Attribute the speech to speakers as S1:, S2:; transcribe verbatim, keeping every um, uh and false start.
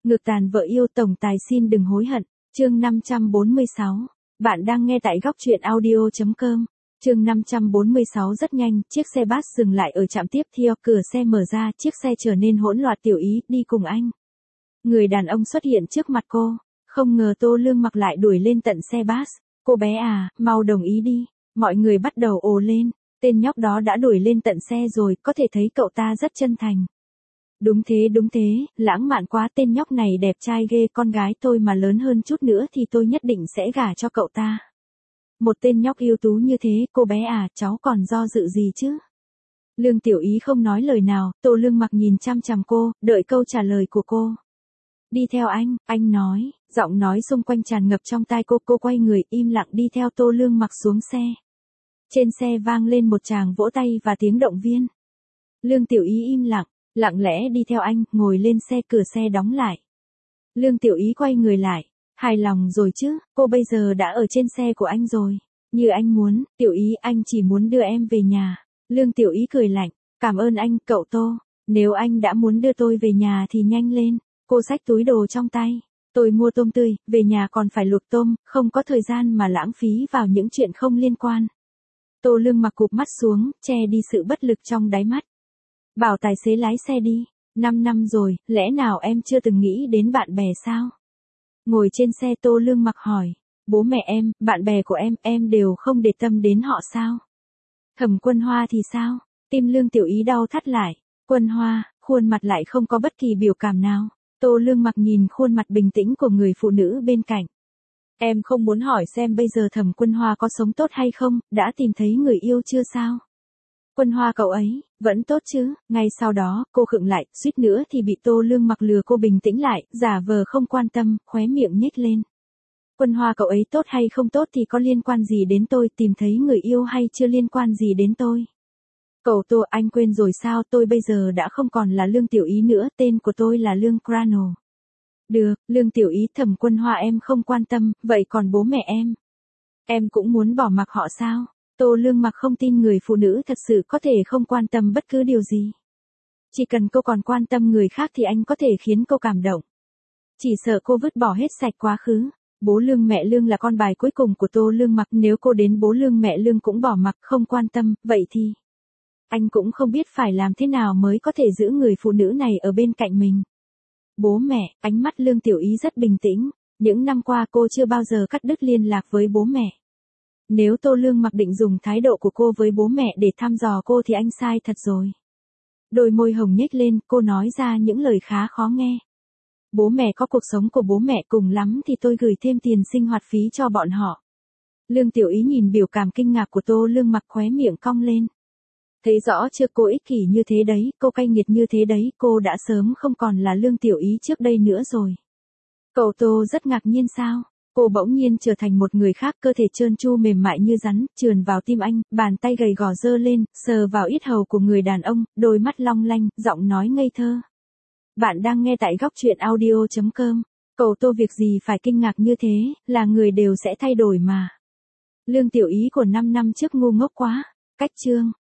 S1: Ngược tàn vợ yêu tổng tài xin đừng hối hận. Chương năm trăm bốn mươi sáu. Bạn đang nghe tại góc truyện audio chấm com. Chương năm trăm bốn mươi sáu rất nhanh, chiếc xe bus dừng lại ở trạm tiếp theo, cửa xe mở ra, chiếc xe trở nên hỗn loạn. Tiểu Ý, đi cùng anh. Người đàn ông xuất hiện trước mặt cô, không ngờ Tô Lương Mặc lại đuổi lên tận xe bus. Cô bé à, mau đồng ý đi. Mọi người bắt đầu ồ lên, tên nhóc đó đã đuổi lên tận xe rồi, có thể thấy cậu ta rất chân thành. Đúng thế đúng thế, lãng mạn quá, tên nhóc này đẹp trai ghê, con gái tôi mà lớn hơn chút nữa thì tôi nhất định sẽ gả cho cậu ta. Một tên nhóc ưu tú như thế, cô bé à, cháu còn do dự gì chứ? Lương Tiểu Ý không nói lời nào, Tô Lương Mặc nhìn chăm chằm cô, đợi câu trả lời của cô. Đi theo anh, anh nói, giọng nói xung quanh tràn ngập trong tai cô, cô quay người im lặng đi theo Tô Lương Mặc xuống xe. Trên xe vang lên một tràng vỗ tay và tiếng động viên. Lương Tiểu Ý im lặng, lặng lẽ đi theo anh, ngồi lên xe, cửa xe đóng lại. Lương Tiểu Ý quay người lại, hài lòng rồi chứ, cô bây giờ đã ở trên xe của anh rồi. Như anh muốn, Tiểu Ý, anh chỉ muốn đưa em về nhà. Lương Tiểu Ý cười lạnh, cảm ơn anh, cậu Tô. Nếu anh đã muốn đưa tôi về nhà thì nhanh lên. Cô xách túi đồ trong tay. Tôi mua tôm tươi, về nhà còn phải luộc tôm, không có thời gian mà lãng phí vào những chuyện không liên quan. Tô Lương Mặc cụp mắt xuống, che đi sự bất lực trong đáy mắt. Bảo tài xế lái xe đi. Năm năm rồi, lẽ nào em chưa từng nghĩ đến bạn bè sao? Ngồi trên xe, Tô Lương Mặc hỏi. Bố mẹ em, bạn bè của em, em đều không để tâm đến họ sao? Thẩm Quân Hoa thì sao? Tim Lương Tiểu Ý đau thắt lại. Quân Hoa, khuôn mặt lại không có bất kỳ biểu cảm nào. Tô Lương Mặc nhìn khuôn mặt bình tĩnh của người phụ nữ bên cạnh. Em không muốn hỏi xem bây giờ Thẩm Quân Hoa có sống tốt hay không, đã tìm thấy người yêu chưa sao? Quân Hoa cậu ấy, vẫn tốt chứ? Ngay sau đó, cô khựng lại, suýt nữa thì bị Tô Lương Mặc lừa. Cô bình tĩnh lại, giả vờ không quan tâm, khóe miệng nhếch lên. Quân Hoa cậu ấy tốt hay không tốt thì có liên quan gì đến tôi, tìm thấy người yêu hay chưa liên quan gì đến tôi. Cậu Tô, anh quên rồi sao, tôi bây giờ đã không còn là Lương Tiểu Ý nữa, tên của tôi là Lương Crano. Được, Lương Tiểu Ý, Thẩm Quân Hoa em không quan tâm, vậy còn bố mẹ em? Em cũng muốn bỏ mặc họ sao? Tô Lương Mặc không tin người phụ nữ thật sự có thể không quan tâm bất cứ điều gì. Chỉ cần cô còn quan tâm người khác thì anh có thể khiến cô cảm động. Chỉ sợ cô vứt bỏ hết sạch quá khứ. Bố Lương mẹ Lương là con bài cuối cùng của Tô Lương Mặc, nếu cô đến bố Lương mẹ Lương cũng bỏ mặc không quan tâm, vậy thì anh cũng không biết phải làm thế nào mới có thể giữ người phụ nữ này ở bên cạnh mình. Bố mẹ, ánh mắt Lương Tiểu Ý rất bình tĩnh. Những năm qua cô chưa bao giờ cắt đứt liên lạc với bố mẹ. Nếu Tô Lương Mặc định dùng thái độ của cô với bố mẹ để thăm dò cô thì anh sai thật rồi. Đôi môi hồng nhếch lên, cô nói ra những lời khá khó nghe. Bố mẹ có cuộc sống của bố mẹ, cùng lắm thì tôi gửi thêm tiền sinh hoạt phí cho bọn họ. Lương Tiểu Ý nhìn biểu cảm kinh ngạc của Tô Lương Mặc, khóe miệng cong lên. Thấy rõ chưa, cô ích kỷ như thế đấy, cô cay nghiệt như thế đấy, cô đã sớm không còn là Lương Tiểu Ý trước đây nữa rồi. Cậu Tô rất ngạc nhiên sao? Cô bỗng nhiên trở thành một người khác, cơ thể trơn tru mềm mại như rắn, trườn vào tim anh, bàn tay gầy gò giơ lên, sờ vào yết hầu của người đàn ông, đôi mắt long lanh, giọng nói ngây thơ. Bạn đang nghe tại góc truyện audio chấm com. Cậu Tô việc gì phải kinh ngạc như thế, là người đều sẽ thay đổi mà. Lương Tiểu Ý của năm năm trước ngu ngốc quá. Cách chương.